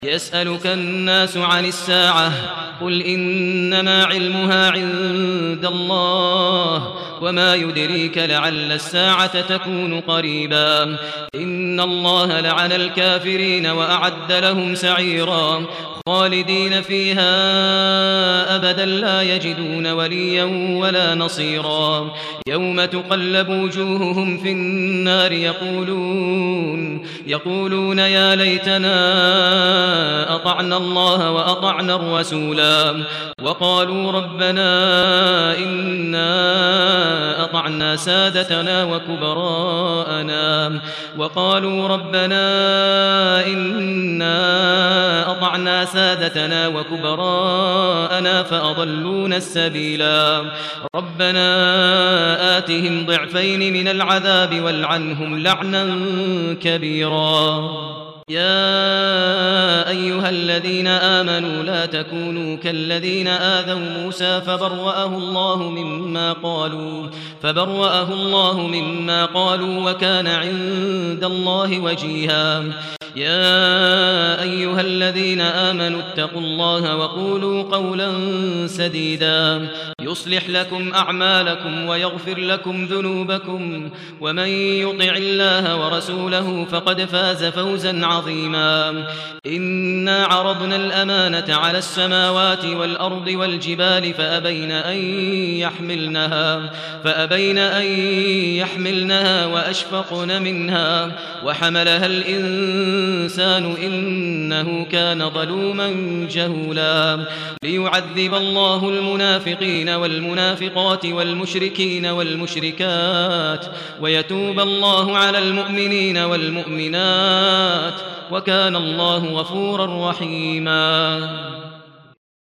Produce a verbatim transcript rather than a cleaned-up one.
يسألك الناس عن الساعة قل إنما علمها عند الله وما يدريك لعل الساعة تكون قريبا إن الله لعن الكافرين وأعد لهم سعيرا خالدين فيها أبدا لا يجدون وليا ولا نصيرا يوم تقلب وجوههم في النار يقولون يقولون يا ليتنا أطعنا الله وأطعنا الرسولا وقالوا ربنا إنا أطعنا سادتنا وكبراءنا وقالوا ربنا إنا أطعنا سادتنا وكبراءنا فأضلونا السبيلا ربنا آتهم ضعفين من العذاب والعنهم لعنا كبيرا يا أيها الذين آمنوا لا تكونوا كالذين آذوا موسى فبرأه الله مما قالوا فبرأه الله مما قالوا وكان عند الله وجيها يا أيها الذين آمنوا اتقوا الله وقولوا قولا سديدا يصلح لكم أعمالكم ويغفر لكم ذنوبكم ومن يطع الله ورسوله فقد فاز فوزا عظيما إنا عرضنا الأمانة على السماوات والأرض والجبال فأبين أن يحملنها فأبين أن يحملنها وأشفقن منها وحملها الإنسان الإنسان إنه كان ظلوما جهولا ليعذب الله المنافقين والمنافقات والمشركين والمشركات ويتوب الله على المؤمنين والمؤمنات وكان الله غفورا رحيما